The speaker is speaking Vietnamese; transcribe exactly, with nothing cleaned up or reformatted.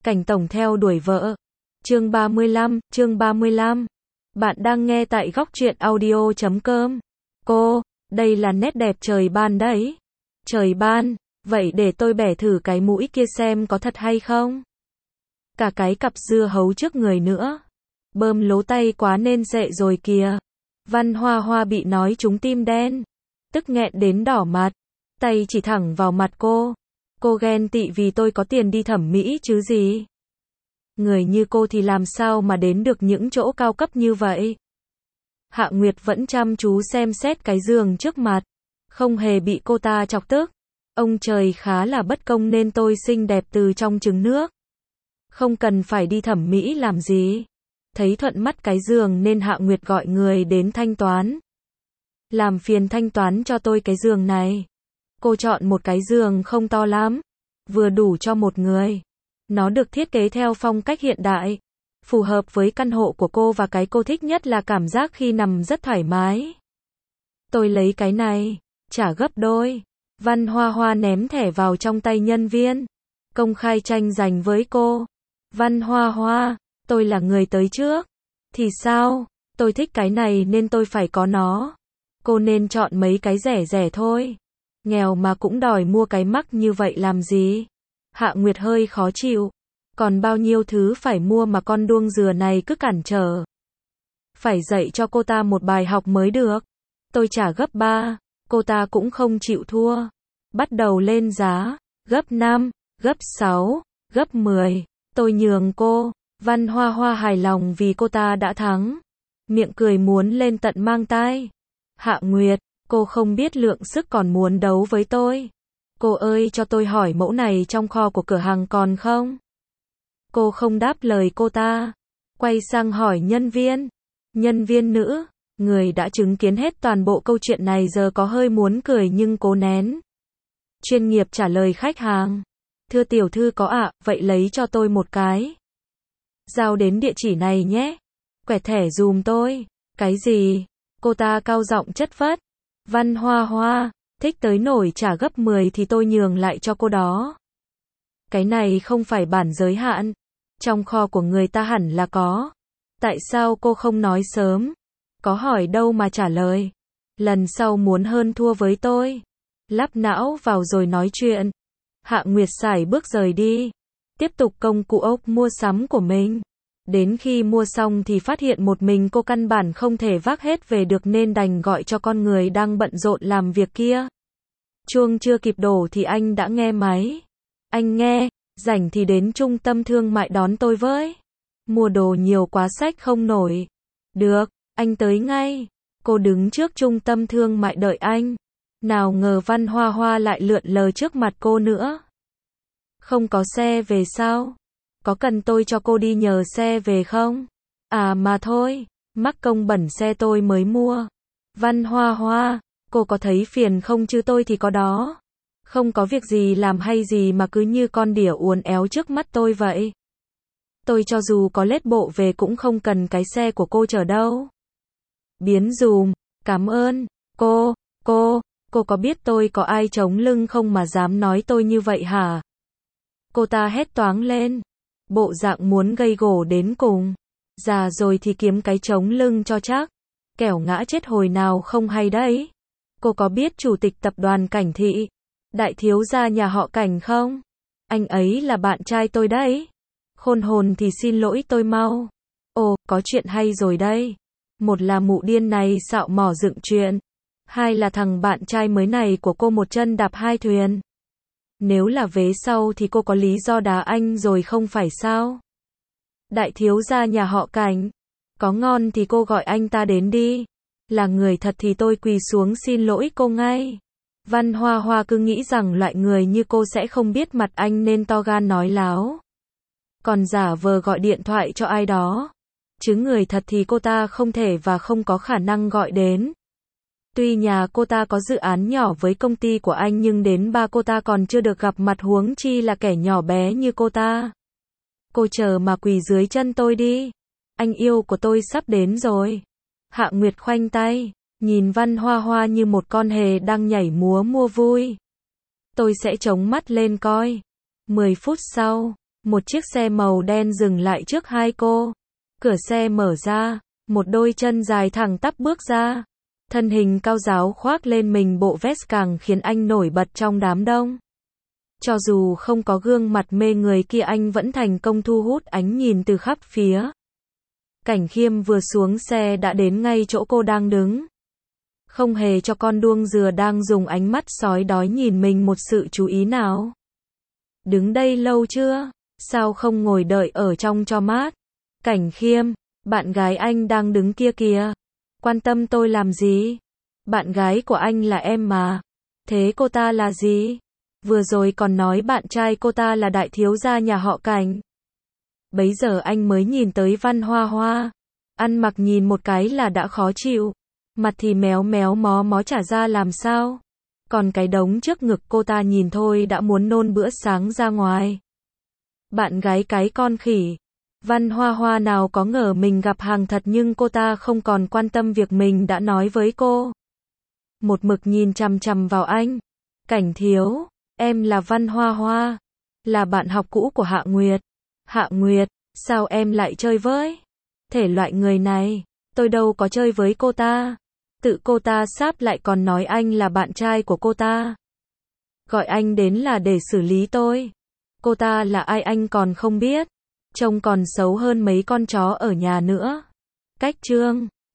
Cảnh tổng theo đuổi vợ. Chương ba mươi lăm, chương ba mươi lăm. Bạn đang nghe tại góc truyện audio chấm com. Cô, đây là nét đẹp trời ban đấy. Trời ban, vậy để tôi bẻ thử cái mũi kia xem có thật hay không. Cả cái cặp dưa hấu trước người nữa. Bơm lố tay quá nên dệ rồi kìa. Văn Hoa Hoa bị nói trúng tim đen. Tức nghẹn đến đỏ mặt. Tay chỉ thẳng vào mặt cô. Cô ghen tị vì tôi có tiền đi thẩm mỹ chứ gì. Người như cô thì làm sao mà đến được những chỗ cao cấp như vậy. Hạ Nguyệt vẫn chăm chú xem xét cái giường trước mặt. Không hề bị cô ta chọc tức. Ông trời khá là bất công nên tôi xinh đẹp từ trong trứng nước. Không cần phải đi thẩm mỹ làm gì. Thấy thuận mắt cái giường nên Hạ Nguyệt gọi người đến thanh toán. Làm phiền thanh toán cho tôi cái giường này. Cô chọn một cái giường không to lắm. Vừa đủ cho một người. Nó được thiết kế theo phong cách hiện đại. Phù hợp với căn hộ của cô và cái cô thích nhất là cảm giác khi nằm rất thoải mái. Tôi lấy cái này. Trả gấp đôi. Văn Hoa Hoa ném thẻ vào trong tay nhân viên. Công khai tranh giành với cô. Văn Hoa Hoa, tôi là người tới trước. Thì sao? Tôi thích cái này nên tôi phải có nó. Cô nên chọn mấy cái rẻ rẻ thôi. Nghèo mà cũng đòi mua cái mắc như vậy làm gì? Hạ Nguyệt hơi khó chịu. Còn bao nhiêu thứ phải mua mà con đuông dừa này cứ cản trở. Phải dạy cho cô ta một bài học mới được. Tôi trả gấp ba. Cô ta cũng không chịu thua. Bắt đầu lên giá. Gấp năm, gấp sáu, gấp mười. Tôi nhường cô. Văn Hoa Hoa hài lòng vì cô ta đã thắng. Miệng cười muốn lên tận mang tai. Hạ Nguyệt, cô không biết lượng sức còn muốn đấu với tôi. Cô ơi cho tôi hỏi mẫu này trong kho của cửa hàng còn không? Cô không đáp lời cô ta. Quay sang hỏi nhân viên. Nhân viên nữ, người đã chứng kiến hết toàn bộ câu chuyện này giờ có hơi muốn cười nhưng cố nén. Chuyên nghiệp trả lời khách hàng. Thưa tiểu thư có ạ, vậy lấy cho tôi một cái. Giao đến địa chỉ này nhé. Quẹt thẻ dùm tôi. Cái gì? Cô ta cao giọng chất vấn. Văn Hoa Hoa, thích tới nổi trả gấp mười thì tôi nhường lại cho cô đó. Cái này không phải bản giới hạn. Trong kho của người ta hẳn là có. Tại sao cô không nói sớm? Có hỏi đâu mà trả lời. Lần sau muốn hơn thua với tôi. Lắp não vào rồi nói chuyện. Hạ Nguyệt sải bước rời đi. Tiếp tục công cụ ốc mua sắm của mình. Đến khi mua xong thì phát hiện một mình cô căn bản không thể vác hết về được nên đành gọi cho con người đang bận rộn làm việc kia. Chuông chưa kịp đổ thì anh đã nghe máy. Anh nghe, rảnh thì đến trung tâm thương mại đón tôi với. Mua đồ nhiều quá xách không nổi. Được, anh tới ngay. Cô đứng trước trung tâm thương mại đợi anh. Nào ngờ Văn Hoa Hoa lại lượn lờ trước mặt cô nữa. Không có xe về sao? Có cần tôi cho cô đi nhờ xe về không? À mà thôi, mắc công bẩn xe tôi mới mua. Văn Hoa Hoa, cô có thấy phiền không chứ tôi thì có đó. Không có việc gì làm hay gì mà cứ như con đỉa uốn éo trước mắt tôi vậy. Tôi cho dù có lết bộ về cũng không cần cái xe của cô chở đâu. Biến dùm, cảm ơn, cô, cô, cô có biết tôi có ai chống lưng không mà dám nói tôi như vậy hả? Cô ta hét toáng lên. Bộ dạng muốn gây gổ đến cùng. Già rồi thì kiếm cái chống lưng cho chắc. Kẻo ngã chết hồi nào không hay đấy. Cô có biết chủ tịch tập đoàn Cảnh Thị, đại thiếu gia nhà họ Cảnh không? Anh ấy là bạn trai tôi đấy. Khôn hồn thì xin lỗi tôi mau. Ồ, có chuyện hay rồi đây. Một là mụ điên này xạo mỏ dựng chuyện. Hai là thằng bạn trai mới này của cô một chân đạp hai thuyền. Nếu là vế sau thì cô có lý do đá anh rồi không phải sao? Đại thiếu gia nhà họ Cảnh. Có ngon thì cô gọi anh ta đến đi. Là người thật thì tôi quỳ xuống xin lỗi cô ngay. Văn Hoa Hoa cứ nghĩ rằng loại người như cô sẽ không biết mặt anh nên to gan nói láo. Còn giả vờ gọi điện thoại cho ai đó. Chứ người thật thì cô ta không thể và không có khả năng gọi đến. Tuy nhà cô ta có dự án nhỏ với công ty của anh nhưng đến ba cô ta còn chưa được gặp mặt huống chi là kẻ nhỏ bé như cô ta. Cô chờ mà quỳ dưới chân tôi đi. Anh yêu của tôi sắp đến rồi. Hạ Nguyệt khoanh tay, nhìn Văn Hoa Hoa như một con hề đang nhảy múa mua vui. Tôi sẽ chống mắt lên coi. Mười phút sau, Một chiếc xe màu đen dừng lại trước hai cô. Cửa xe mở ra, một đôi chân dài thẳng tắp bước ra. Thân hình cao ráo khoác lên mình bộ vest càng khiến anh nổi bật trong đám đông. Cho dù không có gương mặt mê người kia anh vẫn thành công thu hút ánh nhìn từ khắp phía. Cảnh Khiêm vừa xuống xe đã đến ngay chỗ cô đang đứng. Không hề cho con đuông dừa đang dùng ánh mắt sói đói nhìn mình một sự chú ý nào. Đứng đây lâu chưa? Sao không ngồi đợi ở trong cho mát? Cảnh Khiêm, bạn gái anh đang đứng kia kìa. Quan tâm tôi làm gì? Bạn gái của anh là em mà. Thế cô ta là gì? Vừa rồi còn nói bạn trai cô ta là đại thiếu gia nhà họ Cảnh. Bấy giờ anh mới nhìn tới Văn Hoa Hoa. Ăn mặc nhìn một cái là đã khó chịu. Mặt thì méo méo mó mó chả ra làm sao. Còn cái đống trước ngực cô ta nhìn thôi đã muốn nôn bữa sáng ra ngoài. Bạn gái cái con khỉ. Văn Hoa Hoa nào có ngờ mình gặp hàng thật nhưng cô ta không còn quan tâm việc mình đã nói với cô. Một mực nhìn chằm chằm vào anh. Cảnh thiếu, em là Văn Hoa Hoa. Là bạn học cũ của Hạ Nguyệt. Hạ Nguyệt, sao em lại chơi với thể loại người này? Tôi đâu có chơi với cô ta. Tự cô ta sáp lại còn nói anh là bạn trai của cô ta. Gọi anh đến là để xử lý tôi. Cô ta là ai anh còn không biết. Trông còn xấu hơn mấy con chó ở nhà nữa. Cách chương